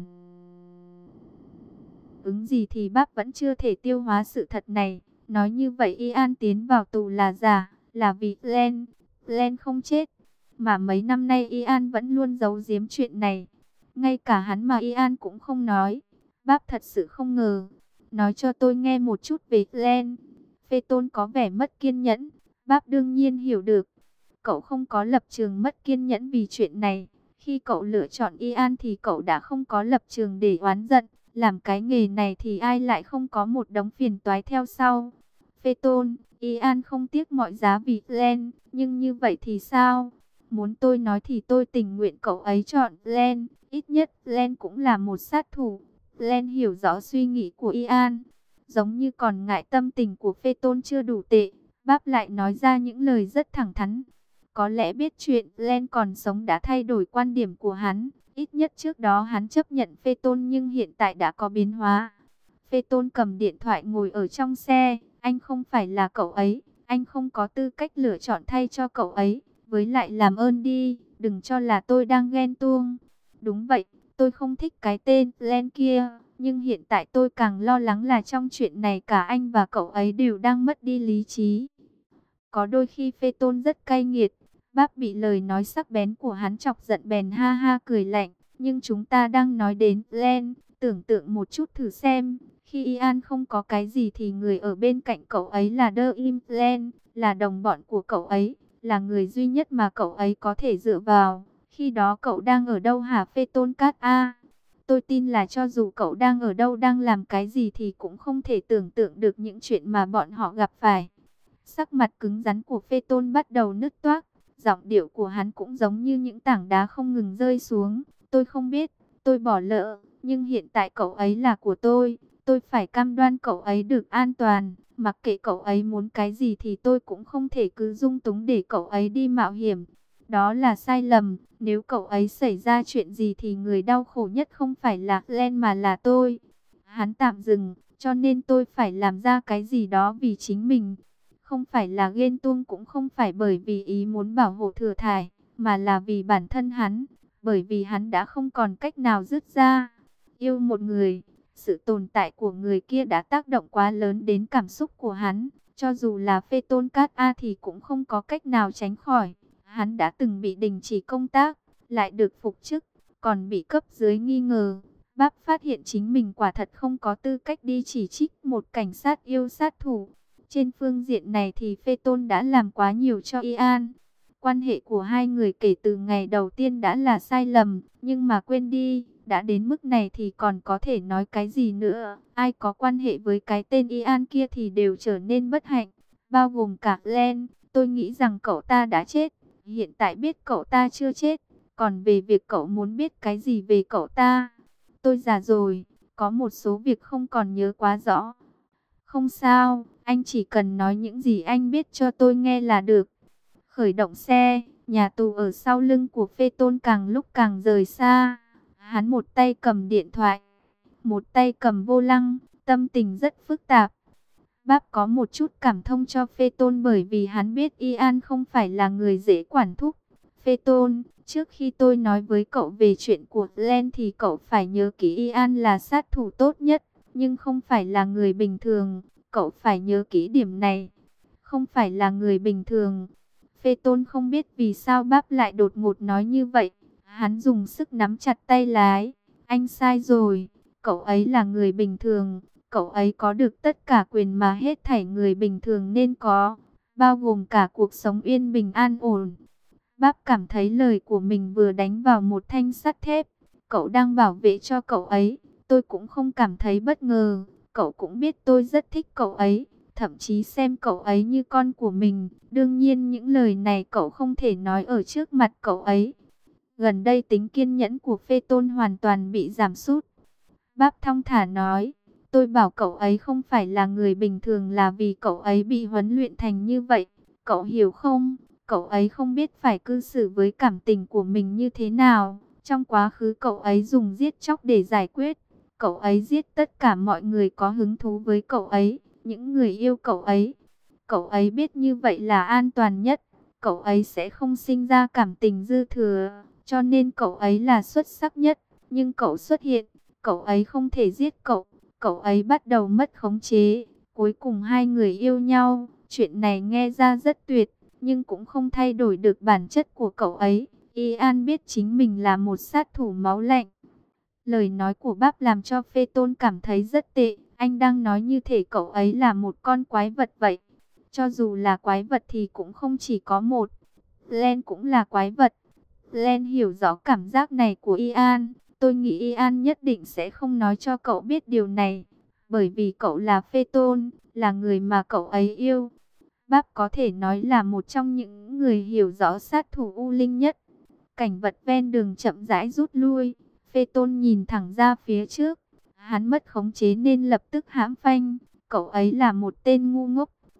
ứng gì thì bác vẫn chưa thể tiêu hóa sự thật này. Nói như vậy Ian tiến vào tù là giả, là vì Glenn. Glenn không chết. Mà mấy năm nay Ian vẫn luôn giấu giếm chuyện này. Ngay cả hắn mà Ian cũng không nói. Bác thật sự không ngờ. Nói cho tôi nghe một chút về Glenn. Phê Tôn có vẻ mất kiên nhẫn. Bác đương nhiên hiểu được. Cậu không có lập trường mất kiên nhẫn vì chuyện này. Khi cậu lựa chọn Ian thì cậu đã không có lập trường để oán giận. Làm cái nghề này thì ai lại không có một đống phiền toái theo sau. Phê Tôn, Ian không tiếc mọi giá vì Glenn. Nhưng như vậy thì sao? Muốn tôi nói thì tôi tình nguyện cậu ấy chọn Glenn. Ít nhất Glenn cũng là một sát thủ. Glenn hiểu rõ suy nghĩ của Ian. Giống như còn ngại tâm tình của Phê Tôn chưa đủ tệ. Báp lại nói ra những lời rất thẳng thắn. Có lẽ biết chuyện Len còn sống đã thay đổi quan điểm của hắn. Ít nhất trước đó hắn chấp nhận Phê Tôn nhưng hiện tại đã có biến hóa. Phê Tôn cầm điện thoại ngồi ở trong xe. Anh không phải là cậu ấy. Anh không có tư cách lựa chọn thay cho cậu ấy. Với lại làm ơn đi, đừng cho là tôi đang ghen tuông. Đúng vậy, tôi không thích cái tên Len kia. Nhưng hiện tại tôi càng lo lắng là trong chuyện này cả anh và cậu ấy đều đang mất đi lý trí. Có đôi khi Phê Tôn rất cay nghiệt. Bác bị lời nói sắc bén của hắn chọc giận bèn ha ha cười lạnh. Nhưng chúng ta đang nói đến Len. Tưởng tượng một chút thử xem. Khi Ian không có cái gì thì người ở bên cạnh cậu ấy là Đơ Im Len. Là đồng bọn của cậu ấy. Là người duy nhất mà cậu ấy có thể dựa vào. Khi đó cậu đang ở đâu hả Phê Tôn Cát A? Tôi tin là cho dù cậu đang ở đâu đang làm cái gì thì cũng không thể tưởng tượng được những chuyện mà bọn họ gặp phải. Sắc mặt cứng rắn của Phê Tôn bắt đầu nứt toác. Giọng điệu của hắn cũng giống như những tảng đá không ngừng rơi xuống. Tôi không biết, tôi bỏ lỡ, nhưng hiện tại cậu ấy là của tôi. Tôi phải cam đoan cậu ấy được an toàn. Mặc kệ cậu ấy muốn cái gì thì tôi cũng không thể cứ dung túng để cậu ấy đi mạo hiểm. Đó là sai lầm. Nếu cậu ấy xảy ra chuyện gì thì người đau khổ nhất không phải là Len mà là tôi. Hắn tạm dừng, cho nên tôi phải làm ra cái gì đó vì chính mình. Không phải là ghen tuông cũng không phải bởi vì ý muốn bảo hộ Thừa Thải, mà là vì bản thân hắn. Bởi vì hắn đã không còn cách nào dứt ra. Yêu một người, sự tồn tại của người kia đã tác động quá lớn đến cảm xúc của hắn. Cho dù là Phê Tôn Cát A thì cũng không có cách nào tránh khỏi. Hắn đã từng bị đình chỉ công tác, lại được phục chức, còn bị cấp dưới nghi ngờ. Bác phát hiện chính mình quả thật không có tư cách đi chỉ trích một cảnh sát yêu sát thủ. Trên phương diện này thì Phê Tôn đã làm quá nhiều cho Ian. Quan hệ của hai người kể từ ngày đầu tiên đã là sai lầm, nhưng mà quên đi, đã đến mức này thì còn có thể nói cái gì nữa. Ai có quan hệ với cái tên Ian kia thì đều trở nên bất hạnh, bao gồm cả Len. Tôi nghĩ rằng cậu ta đã chết, hiện tại biết cậu ta chưa chết. Còn về việc cậu muốn biết cái gì về cậu ta, tôi già rồi, có một số việc không còn nhớ quá rõ. Không sao, anh chỉ cần nói những gì anh biết cho tôi nghe là được. Khởi động xe, nhà tù ở sau lưng của Phê Tôn càng lúc càng rời xa. Hắn một tay cầm điện thoại, một tay cầm vô lăng, tâm tình rất phức tạp. Bác có một chút cảm thông cho Phê Tôn bởi vì hắn biết Ian không phải là người dễ quản thúc. Phê Tôn, trước khi tôi nói với cậu về chuyện của Len thì cậu phải nhớ kỹ Ian là sát thủ tốt nhất, nhưng không phải là người bình thường. Cậu phải nhớ kỹ điểm này, không phải là người bình thường. Phê Tôn không biết vì sao bác lại đột ngột nói như vậy. Hắn dùng sức nắm chặt tay lái. Anh sai rồi, cậu ấy là người bình thường. Cậu ấy có được tất cả quyền mà hết thảy người bình thường nên có, bao gồm cả cuộc sống yên bình an ổn. Bác cảm thấy lời của mình vừa đánh vào một thanh sắt thép. Cậu đang bảo vệ cho cậu ấy. Tôi cũng không cảm thấy bất ngờ. Cậu cũng biết tôi rất thích cậu ấy. Thậm chí xem cậu ấy như con của mình. Đương nhiên những lời này cậu không thể nói ở trước mặt cậu ấy. Gần đây tính kiên nhẫn của Phê Tôn hoàn toàn bị giảm sút. Bác thong thả nói. Tôi bảo cậu ấy không phải là người bình thường là vì cậu ấy bị huấn luyện thành như vậy. Cậu hiểu không? Cậu ấy không biết phải cư xử với cảm tình của mình như thế nào. Trong quá khứ cậu ấy dùng giết chóc để giải quyết. Cậu ấy giết tất cả mọi người có hứng thú với cậu ấy, những người yêu cậu ấy. Cậu ấy biết như vậy là an toàn nhất. Cậu ấy sẽ không sinh ra cảm tình dư thừa, cho nên cậu ấy là xuất sắc nhất. Nhưng cậu xuất hiện, cậu ấy không thể giết cậu. Cậu ấy bắt đầu mất khống chế. Cuối cùng hai người yêu nhau. Chuyện này nghe ra rất tuyệt, nhưng cũng không thay đổi được bản chất của cậu ấy. Ian biết chính mình là một sát thủ máu lạnh. Lời nói của bác làm cho Phê Tôn cảm thấy rất tệ. Anh đang nói như thể cậu ấy là một con quái vật vậy. Cho dù là quái vật thì cũng không chỉ có một. Len cũng là quái vật. Len hiểu rõ cảm giác này của Ian. Tôi nghĩ Ian nhất định sẽ không nói cho cậu biết điều này. Bởi vì cậu là Phê Tôn, là người mà cậu ấy yêu. Bác có thể nói là một trong những người hiểu rõ sát thủ U Linh nhất. Cảnh vật ven đường chậm rãi rút lui. Phê Tôn nhìn thẳng ra phía trước. Hắn mất khống chế nên lập tức hãm phanh. Cậu ấy là một tên ngu ngốc.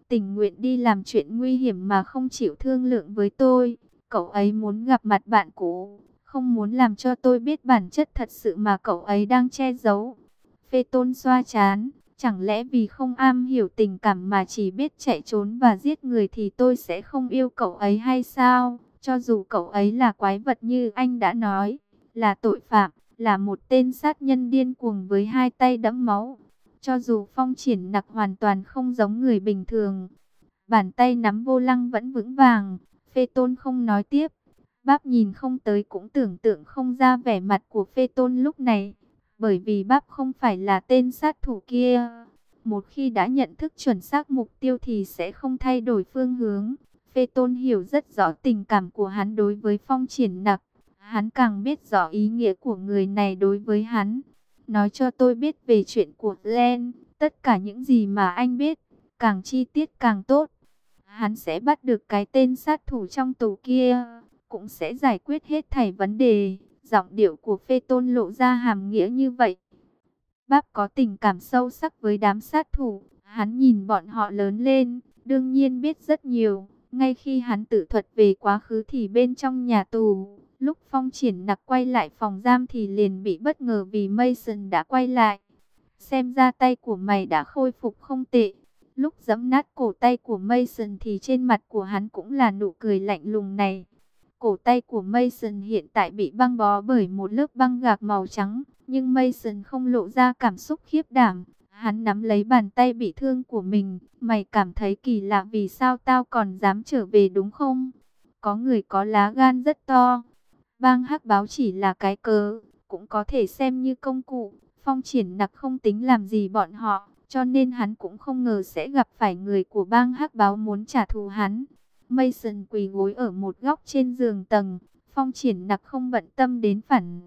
tình nguyện đi làm chuyện nguy hiểm mà không chịu thương lượng với tôi. Cậu ấy muốn gặp mặt bạn cũ, không muốn làm cho tôi biết bản chất thật sự mà cậu ấy đang che giấu. Phê Tôn xoa trán, chẳng lẽ vì không am hiểu tình cảm mà chỉ biết chạy trốn và giết người thì tôi sẽ không yêu cậu ấy hay sao? Cho dù cậu ấy là quái vật như anh đã nói, là tội phạm, là một tên sát nhân điên cuồng với hai tay đẫm máu. Cho dù Phong Triển Nặc hoàn toàn không giống người bình thường, bàn tay nắm vô lăng vẫn vững vàng. Phê Tôn không nói tiếp. Báp nhìn không tới cũng tưởng tượng không ra vẻ mặt của Phê Tôn lúc này. Bởi vì Báp không phải là tên sát thủ kia. Một khi đã nhận thức chuẩn xác mục tiêu thì sẽ không thay đổi phương hướng. Phê Tôn hiểu rất rõ tình cảm của hắn đối với Phong Triển Nặc. Hắn càng biết rõ ý nghĩa của người này đối với hắn. Nói cho tôi biết về chuyện của Glenn, tất cả những gì mà anh biết, càng chi tiết càng tốt. Hắn sẽ bắt được cái tên sát thủ trong tù kia, cũng sẽ giải quyết hết thảy vấn đề. Giọng điệu của Phê Tôn lộ ra hàm nghĩa như vậy. Báp có tình cảm sâu sắc với đám sát thủ, hắn nhìn bọn họ lớn lên, đương nhiên biết rất nhiều. Ngay khi hắn tự thuật về quá khứ thì bên trong nhà tù, lúc Phong Triển Nặc quay lại phòng giam thì liền bị bất ngờ vì Mason đã quay lại. Xem ra tay của mày đã khôi phục không tệ. Lúc giẫm nát cổ tay của Mason thì trên mặt của hắn cũng là nụ cười lạnh lùng này. Cổ tay của Mason hiện tại bị băng bó bởi một lớp băng gạc màu trắng, nhưng Mason không lộ ra cảm xúc khiếp đảm. Hắn nắm lấy bàn tay bị thương của mình. Mày cảm thấy kỳ lạ vì sao tao còn dám trở về đúng không? Có người có lá gan rất to. Bang Hắc Báo chỉ là cái cớ, cũng có thể xem như công cụ. Phong Triển Nặc không tính làm gì bọn họ, cho nên hắn cũng không ngờ sẽ gặp phải người của bang Hắc Báo muốn trả thù hắn. Mason quỳ gối ở một góc trên giường tầng. Phong Triển Nặc không bận tâm đến phản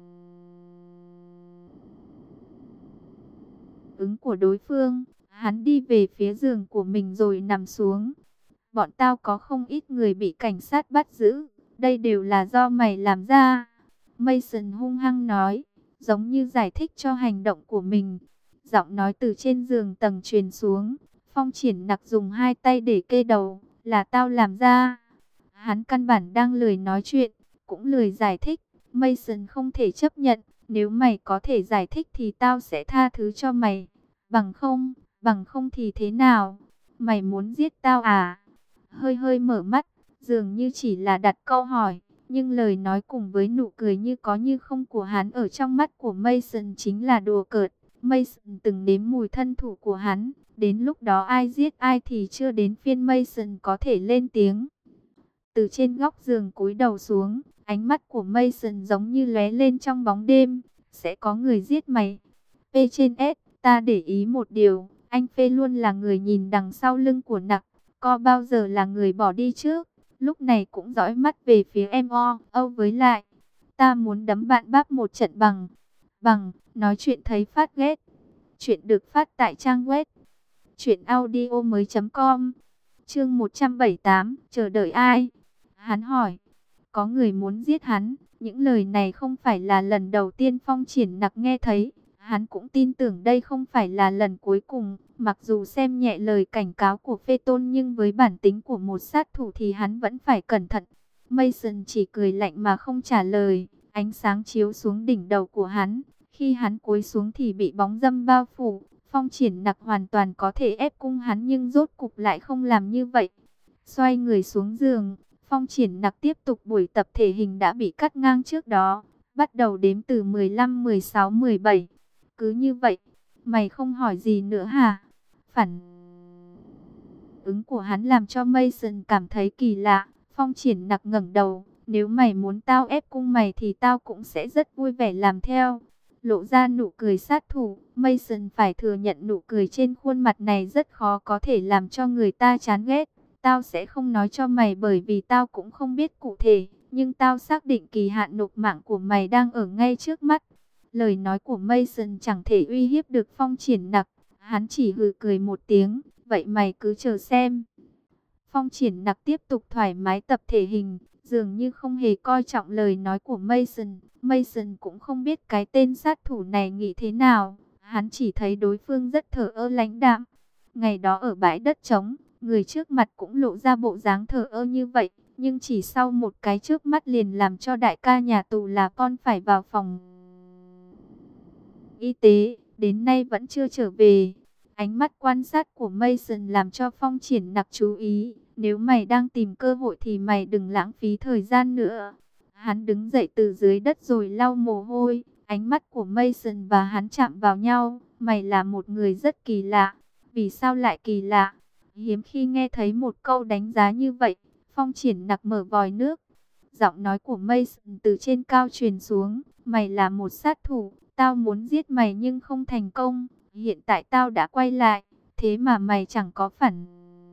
ứng của đối phương. Hắn đi về phía giường của mình rồi nằm xuống. Bọn tao có không ít người bị cảnh sát bắt giữ. Đây đều là do mày làm ra. Mason hung hăng nói, giống như giải thích cho hành động của mình. Giọng nói từ trên giường tầng truyền xuống. Phong Triển Nặc dùng hai tay để kê đầu. Là tao làm ra. Hắn căn bản đang lười nói chuyện, cũng lười giải thích. Mason không thể chấp nhận. Nếu mày có thể giải thích thì tao sẽ tha thứ cho mày. Bằng không thì thế nào? Mày muốn giết tao à? Hơi hơi mở mắt, dường như chỉ là đặt câu hỏi, nhưng lời nói cùng với nụ cười như có như không của hắn ở trong mắt của Mason chính là đùa cợt. Mason từng nếm mùi thân thủ của hắn, đến lúc đó ai giết ai thì chưa đến phiên Mason có thể lên tiếng. Từ trên góc giường cúi đầu xuống, ánh mắt của Mason giống như lóe lên trong bóng đêm. Sẽ có người giết mày. P trên S, ta để ý một điều, anh Phê luôn là người nhìn đằng sau lưng của Nặc. Co bao giờ là người bỏ đi trước, lúc này cũng dõi mắt về phía em Âu với lại. Ta muốn đấm bạn Báp một trận bằng, nói chuyện thấy phát ghét. Chuyện được phát tại trang web truyệnaudiomoi.com. Chương 178, chờ đợi ai? Hắn hỏi, có người muốn giết hắn. Những lời này không phải là lần đầu tiên Phong Triển Nặc nghe thấy. Hắn cũng tin tưởng đây không phải là lần cuối cùng. Mặc dù xem nhẹ lời cảnh cáo của Phê Tôn nhưng với bản tính của một sát thủ thì hắn vẫn phải cẩn thận. Mason chỉ cười lạnh mà không trả lời. Ánh sáng chiếu xuống đỉnh đầu của hắn. Khi hắn cúi xuống thì bị bóng râm bao phủ. Phong Triển Nặc hoàn toàn có thể ép cung hắn nhưng rốt cục lại không làm như vậy. Xoay người xuống giường, Phong Triển Nặc tiếp tục buổi tập thể hình đã bị cắt ngang trước đó. Bắt đầu đếm từ 15, 16, 17. Cứ như vậy, mày không hỏi gì nữa hả? Phản ứng của hắn làm cho Mason cảm thấy kỳ lạ. Phong Triển Nặc ngẩng đầu, nếu mày muốn tao ép cung mày thì tao cũng sẽ rất vui vẻ làm theo. Lộ ra nụ cười sát thủ, Mason phải thừa nhận nụ cười trên khuôn mặt này rất khó có thể làm cho người ta chán ghét. Tao sẽ không nói cho mày bởi vì tao cũng không biết cụ thể, nhưng tao xác định kỳ hạn nộp mạng của mày đang ở ngay trước mắt. Lời nói của Mason chẳng thể uy hiếp được Phong Triển Nặc, hắn chỉ hừ cười một tiếng, vậy mày cứ chờ xem. Phong Triển Nặc tiếp tục thoải mái tập thể hình, dường như không hề coi trọng lời nói của Mason. Mason cũng không biết cái tên sát thủ này nghĩ thế nào, hắn chỉ thấy đối phương rất thờ ơ lãnh đạm. Ngày đó ở bãi đất trống, Người trước mặt cũng lộ ra bộ dáng thờ ơ như vậy, nhưng chỉ sau một cái chớp mắt liền làm cho đại ca nhà tù là con phải vào phòng y tế, đến nay vẫn chưa trở về. Ánh mắt quan sát của Mason làm cho Phong Triển Nặc chú ý, nếu mày đang tìm cơ hội thì mày đừng lãng phí thời gian nữa. Hắn đứng dậy từ dưới đất rồi lau mồ hôi, ánh mắt của Mason và hắn chạm vào nhau. Mày là một người rất kỳ lạ. Vì sao lại kỳ lạ? Hiếm khi nghe thấy một câu đánh giá như vậy. Phong Triển Nặc mở vòi nước. Giọng nói của Mason từ trên cao truyền xuống. Mày là một sát thủ. Tao muốn giết mày nhưng không thành công. Hiện tại tao đã quay lại. Thế mà mày chẳng có phản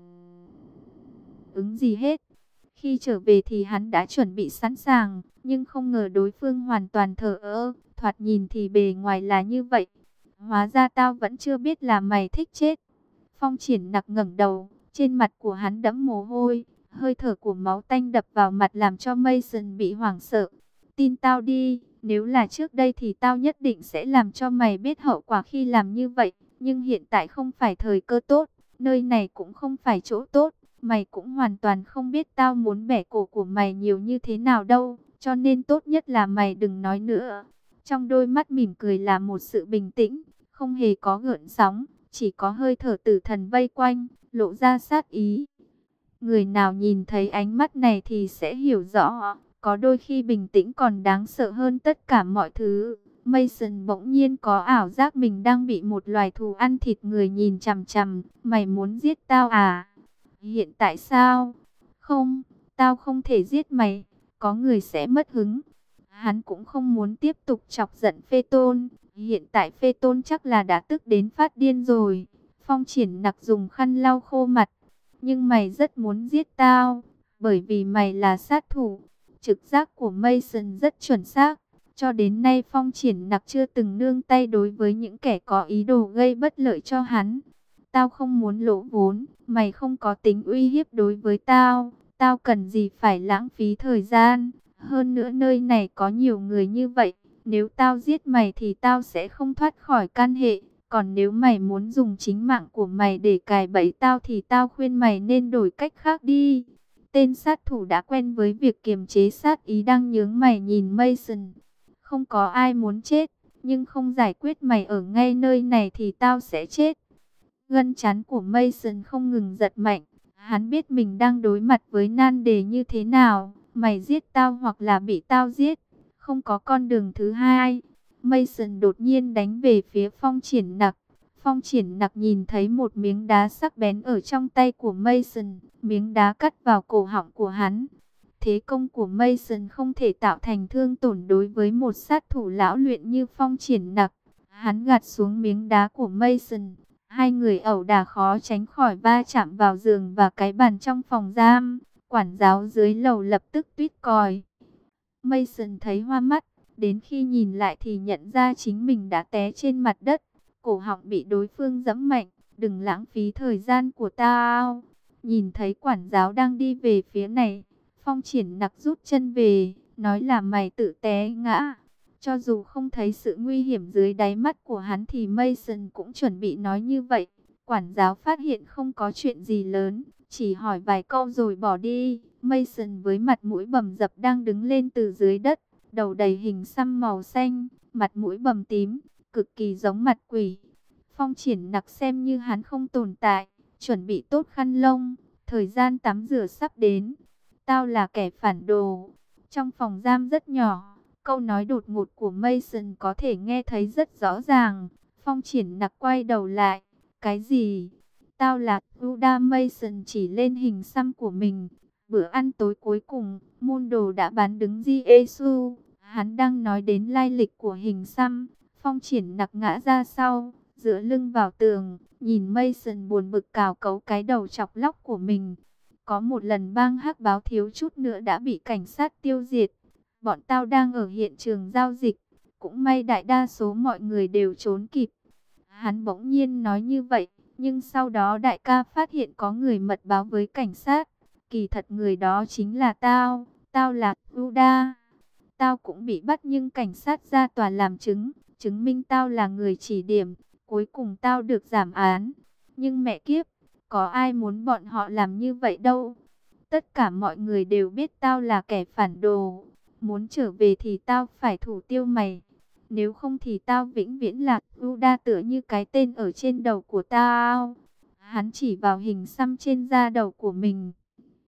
ứng gì hết. Khi trở về thì hắn đã chuẩn bị sẵn sàng. Nhưng không ngờ đối phương hoàn toàn thờ ơ. Thoạt nhìn thì bề ngoài là như vậy. Hóa ra tao vẫn chưa biết là mày thích chết. Phong Triển Nặc ngẩng đầu, trên mặt của hắn đẫm mồ hôi, hơi thở của máu tanh đập vào mặt làm cho Mason bị hoảng sợ. Tin tao đi, nếu là trước đây thì tao nhất định sẽ làm cho mày biết hậu quả khi làm như vậy. Nhưng hiện tại không phải thời cơ tốt, nơi này cũng không phải chỗ tốt. Mày cũng hoàn toàn không biết tao muốn bẻ cổ của mày nhiều như thế nào đâu, cho nên tốt nhất là mày đừng nói nữa. Trong đôi mắt mỉm cười là một sự bình tĩnh, không hề có gợn sóng. Chỉ có hơi thở tử thần vây quanh, lộ ra sát ý. Người nào nhìn thấy ánh mắt này thì sẽ hiểu rõ, có đôi khi bình tĩnh còn đáng sợ hơn tất cả mọi thứ. Mason bỗng nhiên có ảo giác mình đang bị một loài thú ăn thịt người nhìn chằm chằm. Mày muốn giết tao à? Hiện tại sao? Không, tao không thể giết mày, có người sẽ mất hứng. Hắn cũng không muốn tiếp tục chọc giận Phê Tôn. Hiện tại Phê Tôn chắc là đã tức đến phát điên rồi. Phong Triển Nặc dùng khăn lau khô mặt. Nhưng mày rất muốn giết tao, bởi vì mày là sát thủ. Trực giác của Mason rất chuẩn xác. Cho đến nay Phong Triển Nặc chưa từng nương tay đối với những kẻ có ý đồ gây bất lợi cho hắn. Tao không muốn lỗ vốn, mày không có tính uy hiếp đối với tao. Tao cần gì phải lãng phí thời gian. Hơn nữa nơi này có nhiều người như vậy. Nếu tao giết mày thì tao sẽ không thoát khỏi can hệ. Còn nếu mày muốn dùng chính mạng của mày để cài bẫy tao thì tao khuyên mày nên đổi cách khác đi. Tên sát thủ đã quen với việc kiềm chế sát ý đang nhướng mày nhìn Mason. Không có ai muốn chết, nhưng không giải quyết mày ở ngay nơi này thì tao sẽ chết. Gân chán của Mason không ngừng giật mạnh. Hắn biết mình đang đối mặt với nan đề như thế nào. Mày giết tao hoặc là bị tao giết. Không có con đường thứ hai. Mason đột nhiên đánh về phía Phong Triển Nặc. Phong Triển Nặc nhìn thấy một miếng đá sắc bén ở trong tay của Mason. Miếng đá cắt vào cổ họng của hắn. Thế công của Mason không thể tạo thành thương tổn đối với một sát thủ lão luyện như Phong Triển Nặc. Hắn gạt xuống miếng đá của Mason. Hai người ẩu đả khó tránh khỏi va chạm vào giường và cái bàn trong phòng giam. Quản giáo dưới lầu lập tức tuýt còi. Mason thấy hoa mắt. Đến khi nhìn lại thì nhận ra chính mình đã té trên mặt đất. Cổ họng bị đối phương giẫm mạnh. Đừng lãng phí thời gian của tao. Nhìn thấy quản giáo đang đi về phía này. Phong Triển Nặc rút chân về. Nói là mày tự té ngã. Cho dù không thấy sự nguy hiểm dưới đáy mắt của hắn thì Mason cũng chuẩn bị nói như vậy. Quản giáo phát hiện không có chuyện gì lớn. Chỉ hỏi vài câu rồi bỏ đi. Mason với mặt mũi bầm dập đang đứng lên từ dưới đất. Đầu đầy hình xăm màu xanh, mặt mũi bầm tím, cực kỳ giống mặt quỷ. Phong Triển Nặc xem như hắn không tồn tại, chuẩn bị tốt khăn lông, thời gian tắm rửa sắp đến. Tao là kẻ phản đồ. Trong phòng giam rất nhỏ, câu nói đột ngột của Mason có thể nghe thấy rất rõ ràng. Phong Triển Nặc quay đầu lại. Cái gì? Tao là Judah. Mason chỉ lên hình xăm của mình. Bữa ăn tối cuối cùng, môn đồ đã bán đứng Giê-xu. Hắn đang nói đến lai lịch của hình xăm. Phong Triển Nặc ngã ra sau, dựa lưng vào tường, nhìn Mason buồn bực cào cấu cái đầu chọc lóc của mình. Có một lần bang hắc báo thiếu chút nữa đã bị cảnh sát tiêu diệt. Bọn tao đang ở hiện trường giao dịch. Cũng may đại đa số mọi người đều trốn kịp. Hắn bỗng nhiên nói như vậy, nhưng sau đó đại ca phát hiện có người mật báo với cảnh sát. Kỳ thật người đó chính là tao. Tao là Judah. Tao cũng bị bắt nhưng cảnh sát ra tòa làm chứng. Chứng minh tao là người chỉ điểm. Cuối cùng tao được giảm án. Nhưng mẹ kiếp, Có ai muốn bọn họ làm như vậy đâu. Tất cả mọi người đều biết tao là kẻ phản đồ. Muốn trở về thì tao phải thủ tiêu mày. Nếu không thì tao vĩnh viễn là Uda, tựa như cái tên ở trên đầu của tao. Hắn chỉ vào hình xăm trên da đầu của mình.